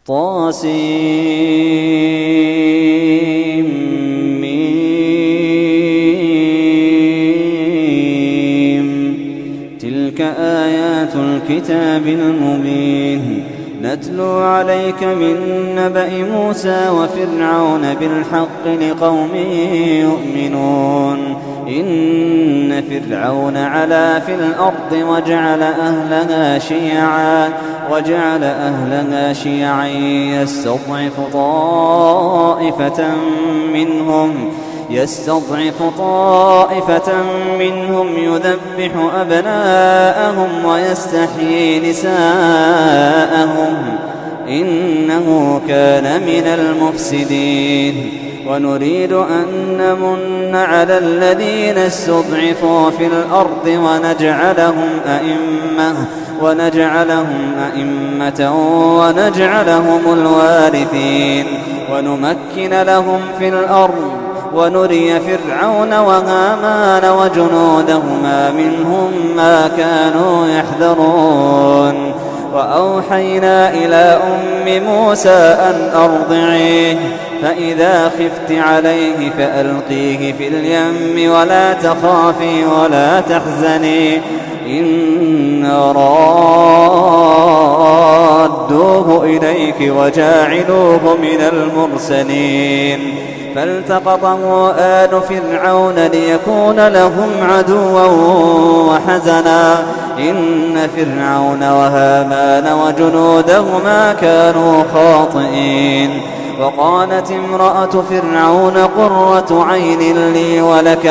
طاسيم. تلك آيات الكتاب المبين. نتلو عليك من نبأ موسى وفرعون بالحق لقوم يؤمنون. إن فرعون علا في الأرض وجعل أهلها شيعا يستضعف طائفة منهم يذبح أبناءهم ويستحيي نساءهم إنه كان من المفسدين. ونريد أن نمن على الذين استضعفوا في الأرض ونجعلهم أئمة ونجعلهم الوارثين ونمكن لهم في الأرض ونري فرعون وهامان وجنودهما منهم ما كانوا يحذرون. وأوحينا إلى أم موسى أن أرضعيه فإذا خفت عليه فألقيه في اليم ولا تخافي ولا تحزني إنا رادوه إليك وجاعلوه من المرسلين. فالتقطه آل فرعون ليكون لهم عدوا وحزنا إن فرعون وهامان وجنودهما كانوا خاطئين. وقالت امرأة فرعون قرة عين لي ولك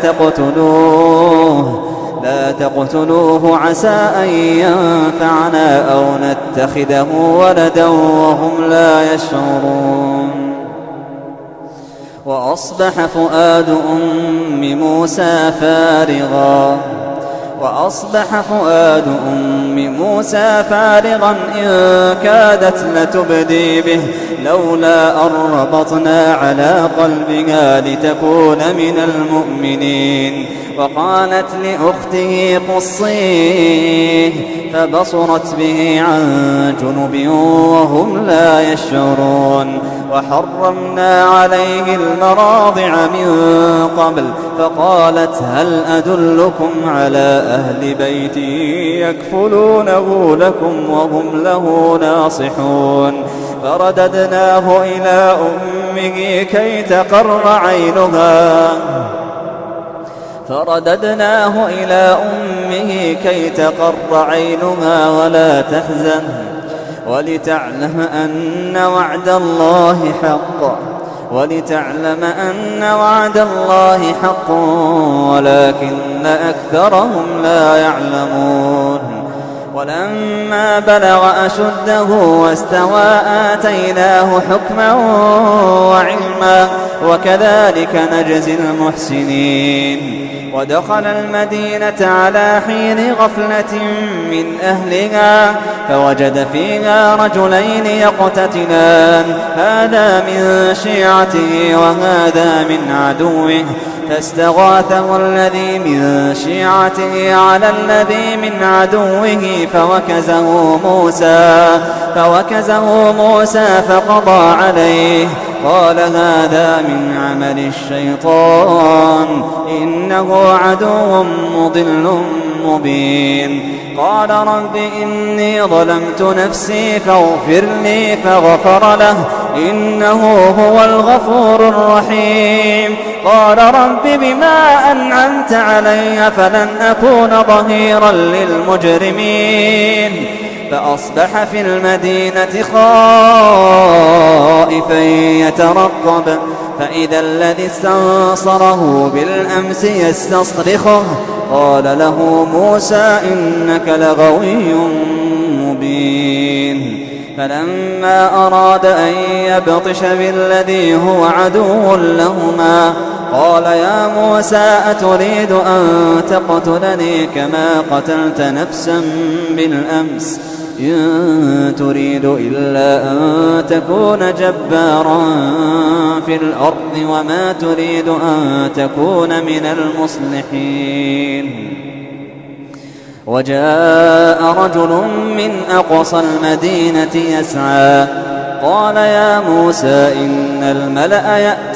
لا تقتلوه عسى أن ينفعنا أو نتخذه ولدا وهم لا يشعرون. وأصبح فؤاد أم موسى فارغا إن كادت لتبدي به لولا أن ربطنا على قلبها لتكون من المؤمنين. وقالت لأخته قصيه فبصرت به عن جنب وهم لا يشعرون. وحرمنا عليه المراضع من قبل فقالت هل أدلكم على أهل بيت يكفلونه لكم وهم له ناصحون. فرددناه إلى أمه كي تقر عينها ولا تحزن ولتعلم أن وعد الله حق ولكن أكثرهم لا يعلمون. ولما بلغ أشده واستوى آتيناه حكما وعلما وكذلك نجزي المحسنين. ودخل المدينة على حين غفلة من أهلها فوجد فيها رجلين يقتتلان هذا من شيعته وهذا من عدوه فاستغاثه الذي من شيعته على الذي من عدوه فوكزه موسى فقضى عليه قال هذا من عمل الشيطان إنه عدو مضل مبين. قال رب إني ظلمت نفسي فاغفر لي فغفر له إنه هو الغفور الرحيم. قال رب بما أنعمت علي فلن أكون ظهيرا للمجرمين. فأصبح في المدينة خائفا يترقب فإذا الذي استنصره بالأمس يستصرخه قال له موسى إنك لغوي مبين. فلما أراد أن يبطش بالذي هو عدو لهما قال يا موسى أتريد أن تقتلني كما قتلت نفسا بالأمس إن تريد إلا أن تكون جبارا في الأرض وما تريد أن تكون من المصلحين. وجاء رجل من أقصى المدينة يسعى قال يا موسى إن الملأ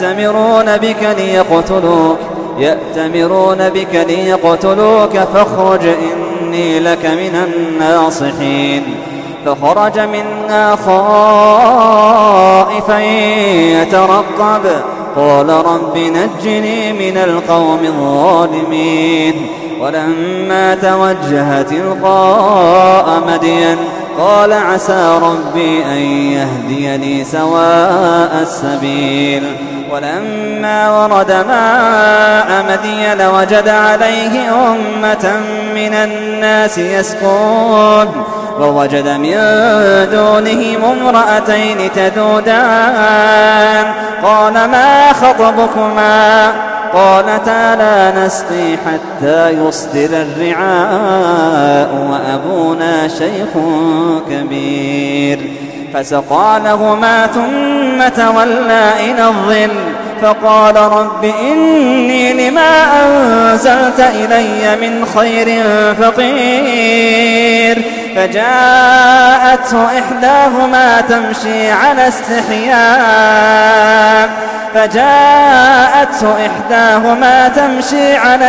يأتمرون بك ليقتلوك فاخرج إني لك من الناصحين. فخرج منها خائفا يترقب قال رب نجني من القوم الظالمين. ولما توجه تلقاء مدين قال عسى ربي أن يهديني سواء السبيل. ولما ورد ماء مدين وجد عليه أمة من الناس يسقون ووجد من دونهم امرأتين تذودان قال ما خطبكما قالتا لا نسقي حتى يصدر الرعاء وأبونا شيخ كبير. فسقى لهما ثم تولى إلى الظل فقال رب إني لما أنزلت إلي من خير فقير. فجاءته إحداهما تمشي على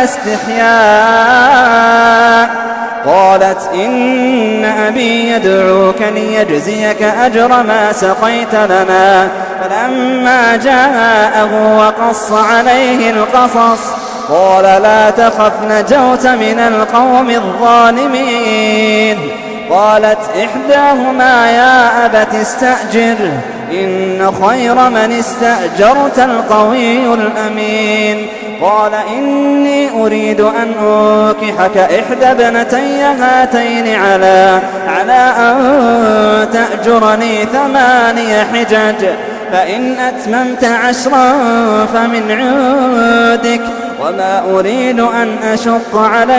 استحياء قالت إن أبي يدعوك ليجزيك أجر ما سقيت لنا. فلما جاءه وقص عليه القصص قال لا تخف نجوت من القوم الظالمين. قالت إحداهما يا أبت استأجره إن خير من استأجرت القوي الأمين. قال إني أريد أن أنكحك إحدى ابنتي هاتين على أن تأجرني 8 حجج فإن أتممت 10 فمن عندك وما أريد أن أشق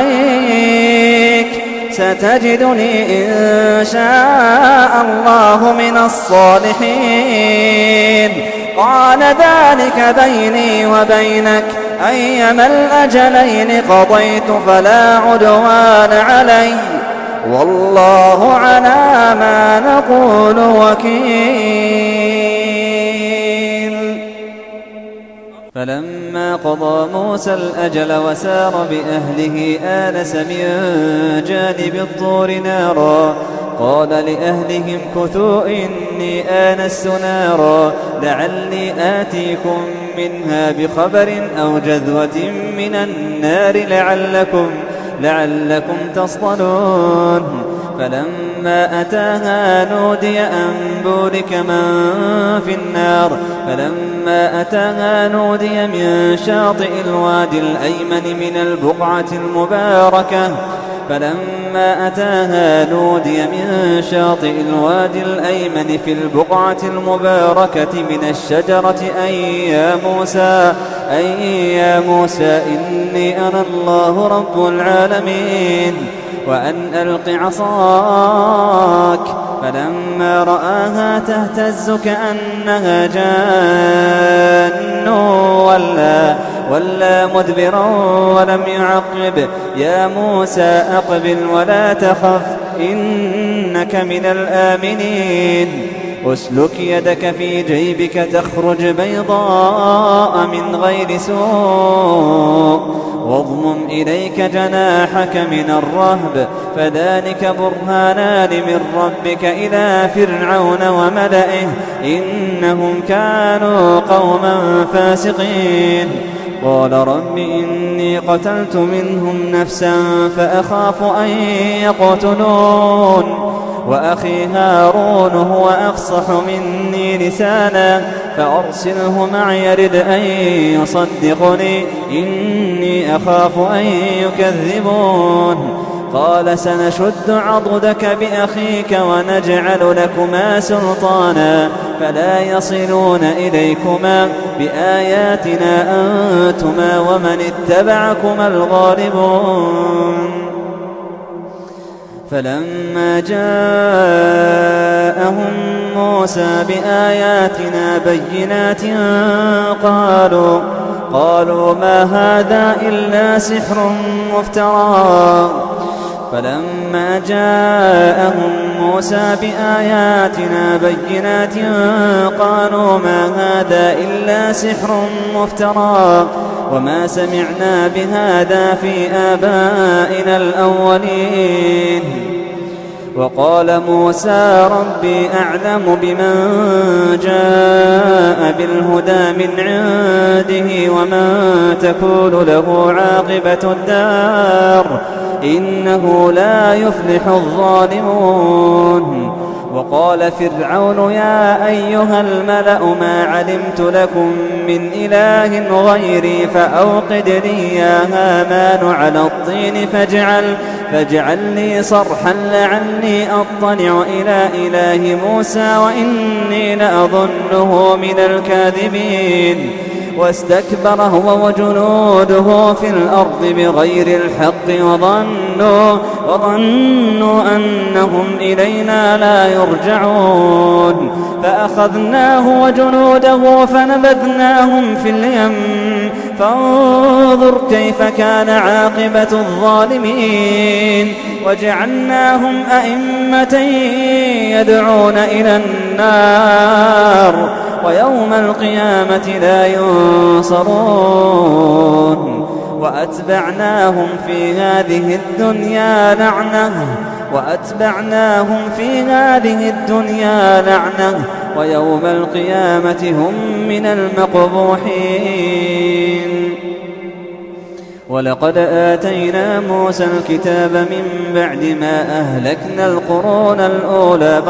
عليك ستجدني إن شاء الله من الصالحين. قال ذلك بيني وبينك أيما الأجلين قضيت فلا عدوان علي والله على ما نقول وكيل. فلما قضى موسى الأجل وسار بأهله آنس من جانب الطور نارا قال لأهلهم كثوا إني آنست نارا لعلي آتيكم منها بخبر أو جذوة من النار لعلكم تصطلون. فلما أتاها نودي أن بورك من في النار من شاطئ الوادي الأيمن من البقعة في البقعة المباركة من الشجرة أي يا موسى إني أنا الله رب العالمين وأن ألق عصاك. فلما رآها تهتز كأنها جان ولا مدبرا ولم يعقب. يا موسى أقبل ولا تخف إنك من الآمنين. أسلك يدك في جيبك تخرج بيضاء من غير سوء واضمم إليك جناحك من الرهب فذلك برهانان من ربك إلى فرعون وملئه إنهم كانوا قوما فاسقين. قال رب إني قتلت منهم نفسا فأخاف أن يقتلون وأخي هارون هو أفصح مني لسانا فأرسله معي يرد أن يصدقني إني أخاف أن يكذبون. قال سنشد عضدك بأخيك ونجعل لكما سلطانا فلا يصلون إليكما بآياتنا أنتما ومن اتبعكما الغالبون. فلما جاءهم موسى بآياتنا بينات قالوا ما هذا إلا سحر مفترى فلما جاءهم موسى بآياتنا بينات قالوا ما هذا إلا سحر مفترى وما سمعنا بهذا في آبائنا الأولين. وقال موسى ربي أعلم بمن جاء بالهدى من عنده ومن تكون له عاقبة الدار إنه لا يفلح الظالمون. وقال فرعون يا أيها الملأ ما علمت لكم من إله غيري فأوقد لي يا هامان على الطين فاجعل لي صرحا لعلي أطلع إلى إله موسى وإني لأظنه من الكاذبين. واستكبر هو وجنوده في الأرض بغير الحق وظنوا أنهم إلينا لا يرجعون. فأخذناه وجنوده فنبذناهم في اليم فانظر كيف كان عاقبة الظالمين. وجعلناهم أئمة يدعون إلى النار ويوم القيامة لا ينصرون. وأتبعناهم في هذه الدنيا لعنة ويوم القيامة هم من المقبوحين. ولقد آتينا موسى الكتاب من بعد ما أهلكنا القرون الأولى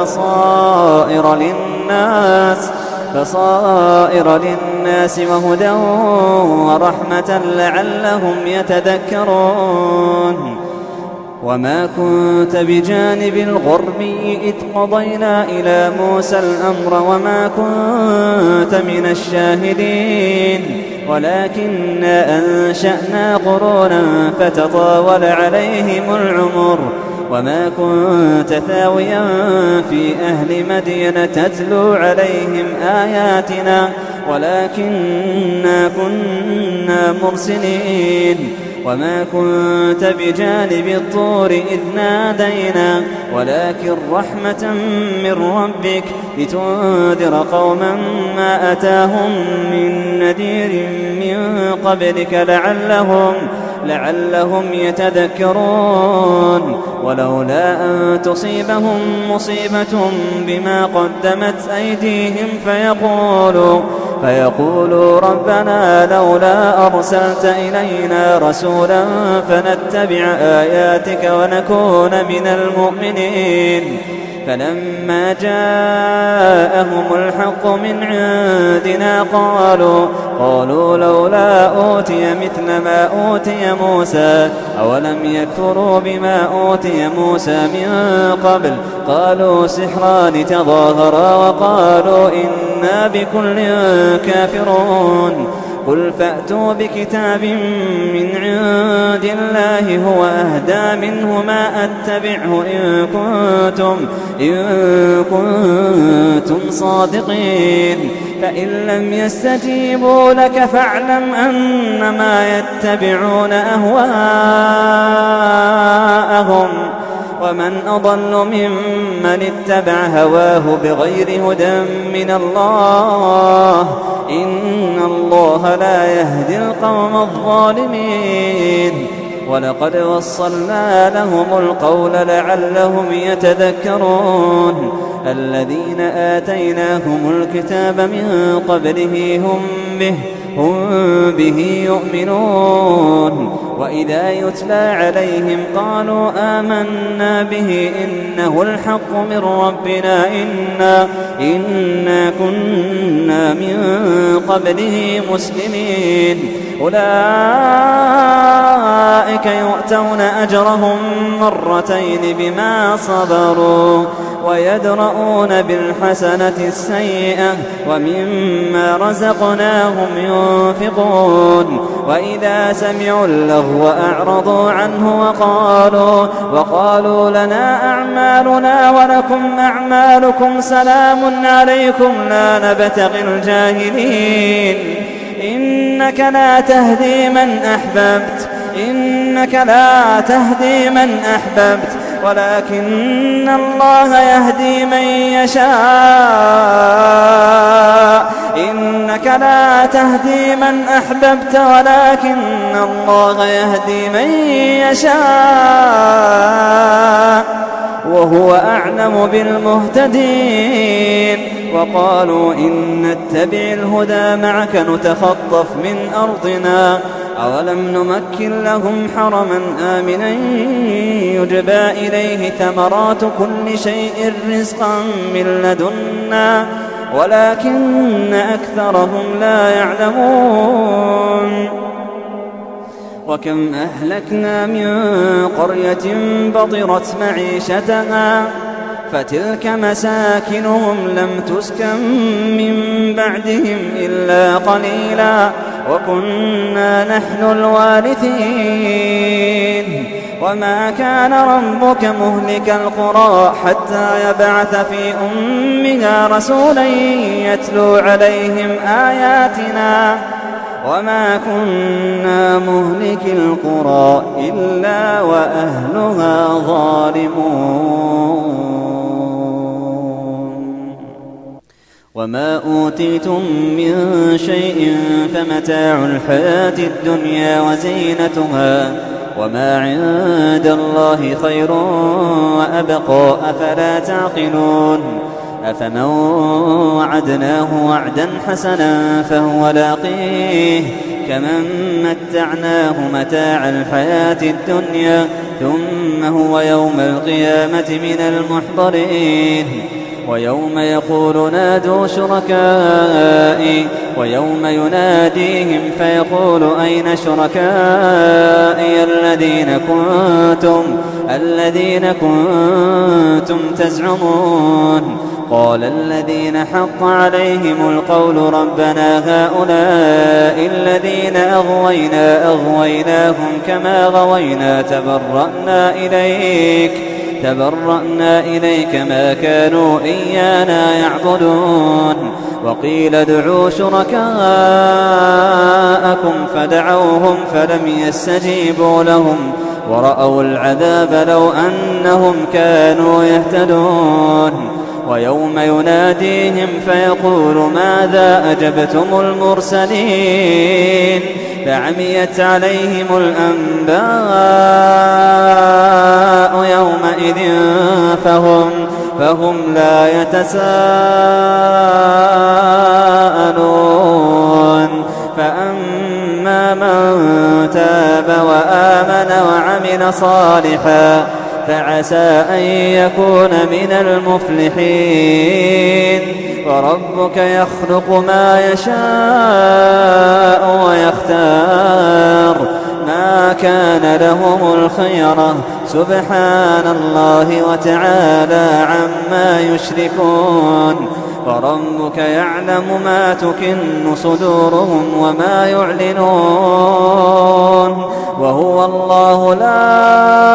بصائر للناس وهدى ورحمة لعلهم يتذكرون. وما كنت بجانب الغربي إذ قضينا إلى موسى الأمر وما كنت من الشاهدين ولكننا أنشأنا قرونا فتطاول عليهم العمر. وما كنت ثاويا في أهل مدين تتلو عليهم آياتنا ولكننا كنا مرسلين. وما كنت بجانب الطور إذ نادينا ولكن رحمة من ربك لتنذر قوما ما أتاهم من نذير من قبلك لعلهم يتذكرون. ولولا أن تصيبهم مصيبة بما قدمت أيديهم فيقولوا ربنا لولا أرسلت إلينا رسولا فنتبع آياتك ونكون من المؤمنين. فلما جاءهم الحق من عندنا قالوا لولا أوتي مثل ما أوتي موسى أولم يكفروا بما أوتي موسى من قبل قالوا سحران تظاهرا وقالوا إنا بكل كافرون. قل فأتوا بكتاب من عند الله هو أهدى منه ما أتبعه إن كنتم صادقين. فإن لم يستجيبوا لك فاعلم أنما يتبعون أهواءهم ومن أضل ممن اتبع هواه بغير هدى من الله إن الله لا يهدي القوم الظالمين. ولقد وصلنا لهم القول لعلهم يتذكرون. الذين آتيناهم الكتاب من قبله هم به يؤمنون. وإذا يتلى عليهم قالوا آمنا به إنه الحق من ربنا إنا كنا من قبله مسلمين. أولئك يؤتون أجرهم مرتين بما صبروا ويدرؤون بالحسنة السيئة ومما رزقناهم ينفقون. وإذا سمعوا اللغو أعرضوا عنه وقالوا لنا أعمالنا ولكم أعمالكم سلام عليكم لا نبتغي الجاهلين. إنك لا تهدي من أحببت إن إنك لا تهدي من أحببت ولكن الله يهدي من يشاء إنك لا تهدي من أحببت ولكن الله يهدي من يشاء وهو أعلم بالمهتدين. وقالوا إن نتبع الهدى معك نتخطف من أرضنا أولم نمكن لهم حرما آمنا يجبى إليه ثمرات كل شيء رزقا من لدنا ولكن أكثرهم لا يعلمون. وكم أهلكنا من قرية بطرت معيشتها فتلك مساكنهم لم تسكن من بعدهم إلا قليلا وكنا نحن الوارثين. وما كان ربك مهلك القرى حتى يبعث في أمها رسولا يتلو عليهم آياتنا وما كنا مهلك القرى إلا وأهلها ظالمون. وما أوتيتم من شيء فمتاع الحياة الدنيا وزينتها وما عند الله خير وأبقى أفلا تعقلون. أفمن وعدناه وعدا حسنا فهو لاقيه كمن متعناه متاع الحياة الدنيا ثم هو يوم القيامة من المحضرين. ويوم يقول نادوا شركائي ويوم يناديهم فيقول أين شركائي الذين كنتم تزعمون قال الذين حق عليهم القول ربنا هؤلاء الذين أغويناهم كما غوينا تبرأنا إليك ما كانوا إيانا يعبدون. وقيل ادعوا شركاءكم فدعوهم فلم يستجيبوا لهم ورأوا العذاب لو أنهم كانوا يهتدون. ويوم يناديهم فيقول ماذا أجبتم المرسلين فعميت عليهم الأنباء يومئذ فهم لا يتساءلون. فأما من تاب وآمن وعمل صالحا فعسى أن يكون من المفلحين. وربك يخلق ما يشاء ويختار ما كان لهم الخيرة سبحان الله وتعالى عما يشركون. وربك يعلم ما تكن صدورهم وما يعلنون وهو الله لا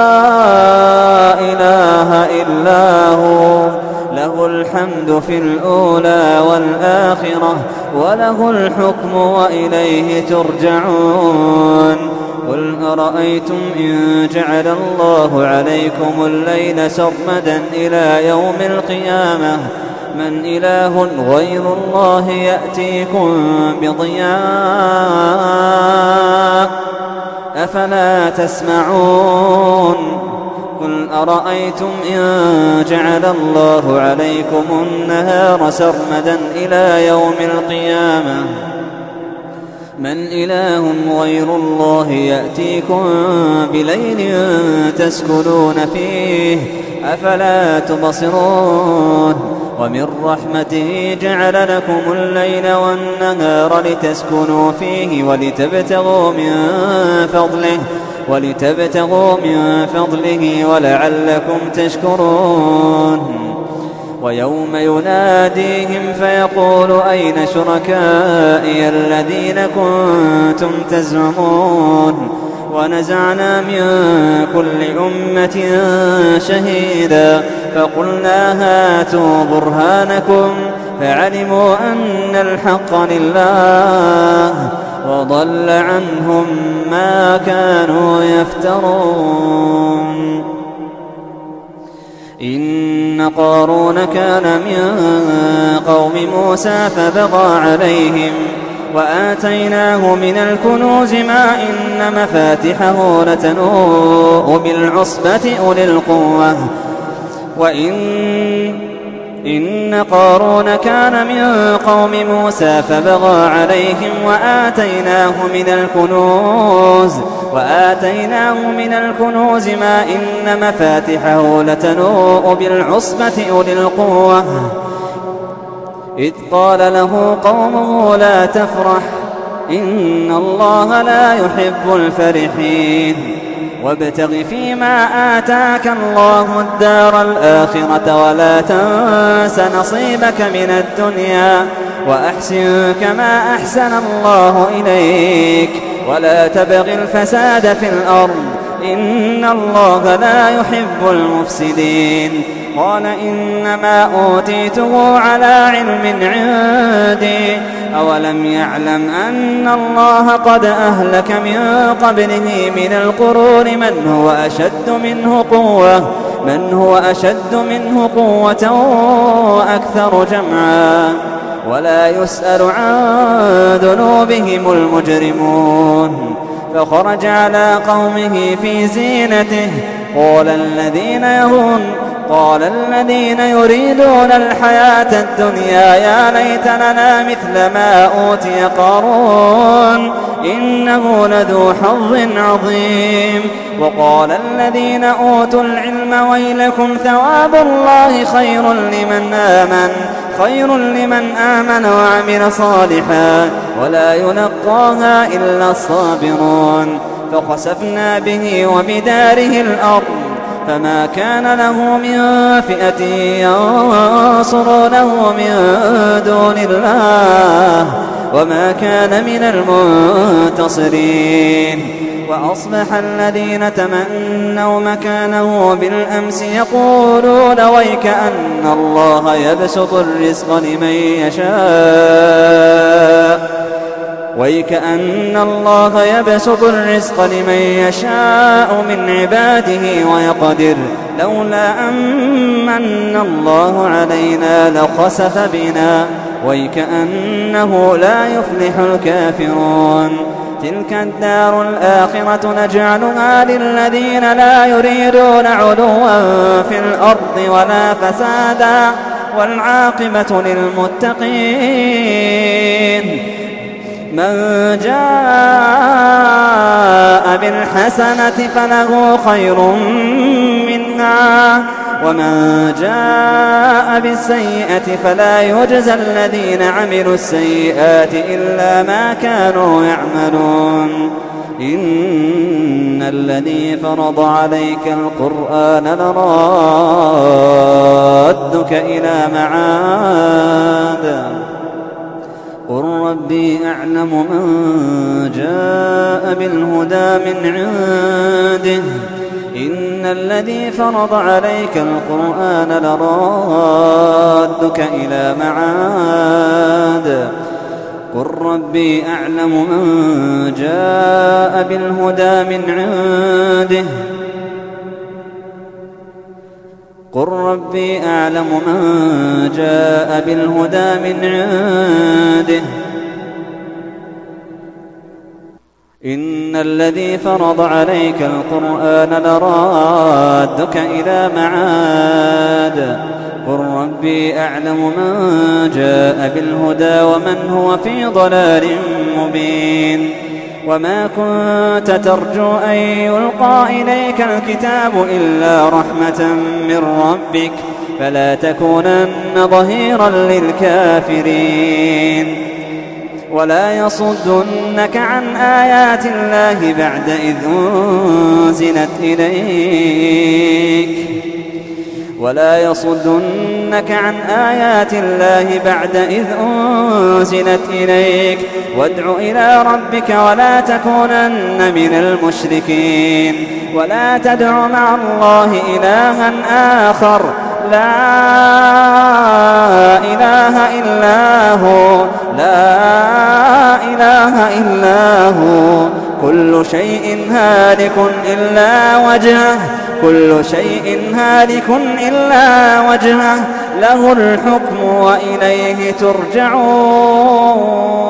إله إلا هو له الحمد في الأولى والآخرة وله الحكم وإليه ترجعون. قل أرأيتم إن جعل الله عليكم الليل سرمدا إلى يوم القيامة من إله غير الله يأتيكم بضياء أفلا تسمعون. قل أرأيتم إن جعل الله عليكم النهار سرمدا إلى يوم القيامة من إله غير الله يأتيكم بليل تسكنون فيه أفلا تبصرون. ومن رحمته جعل لكم الليل والنهار لتسكنوا فيه ولتبتغوا من فضله ولعلكم تشكرون. ويوم يناديهم فيقول أين شركائي الذين كنتم تزعمون ونزعنا من كل أمة شهيدا فقلنا هاتوا برهانكم فعلموا أن الحق لله وضل عنهم ما كانوا يفترون. إن قارون كان من قوم موسى فبغى عليهم وآتيناه من الكنوز ما إن مفاتحه لتنوء بالعصبة أولي القوة إن قارون كان من قوم موسى فبغى عليهم وآتيناه من الكنوز ما إن مفاتحه لتنوء بالعصبة أولي القوة إذ قال له قومه لا تفرح إن الله لا يحب الفرحين وابتغ فيما آتاك الله الدار الآخرة ولا تنس نصيبك من الدنيا وأحسن كما أحسن الله إليك ولا تبغ الفساد في الأرض إن الله لا يحب المفسدين. قال إنما أوتيته على علم عندي أولم يعلم أن الله قد أهلك من قبله من القرون من هو أشد منه قوة وأكثر جمعا ولا يسأل عن ذنوبهم المجرمون. فخرج على قومه في زينته قال الذين يريدون الحياة الدنيا يا ليت لنا مثل ما أوتي قارون إنه لذو حظ عظيم. وقال الذين أوتوا العلم ويلكم ثواب الله خير لمن آمن وعمل صالحا ولا يلقاها إلا الصابرون. فخسفنا به وبداره الأرض فما كان له من فئة ينصرونه من دون الله وما كان من المنتصرين. وأصبح الذين تمنوا مكانه بالأمس يقولون ويك أن الله يبسط الرزق لمن يشاء من عباده ويقدر لولا أمن الله علينا لخسف بنا ويكأنه لا يفلح الكافرون. تلك الدار الآخرة نجعلها للذين لا يريدون علوا في الأرض ولا فسادا والعاقبة للمتقين. من جاء بالحسنة فله خير منها ومن جاء بالسيئة فلا يجزى الذين عملوا السيئات إلا ما كانوا يعملون. إن الذي فرض عليك القرآن لرادك إلى معاد قل ربي أعلم من جاء بالهدى من عنده إن الذي فرض عليك القرآن لرادك إلى معاد قل ربي أعلم من جاء بالهدى من عنده قل ربي أعلم من جاء بالهدى من عنده إن الذي فرض عليك القرآن لرادك إلى معاد قل ربي أعلم من جاء بالهدى ومن هو في ضلال مبين. وما كنت ترجو أن يلقى إليك الكتاب إلا رحمة من ربك فلا تكونن ظهيرا للكافرين. ولا يصدنك عن آيات الله بعد إذ أنزلت إليك وادع إلى ربك ولا تكونن من المشركين. ولا تدع مع الله إلها آخر لا إله إلا هو إله إلا هو كل شيء هالك إلا وجهه كل شيء هالك إلا وجهه له الحكم وإليه ترجعون.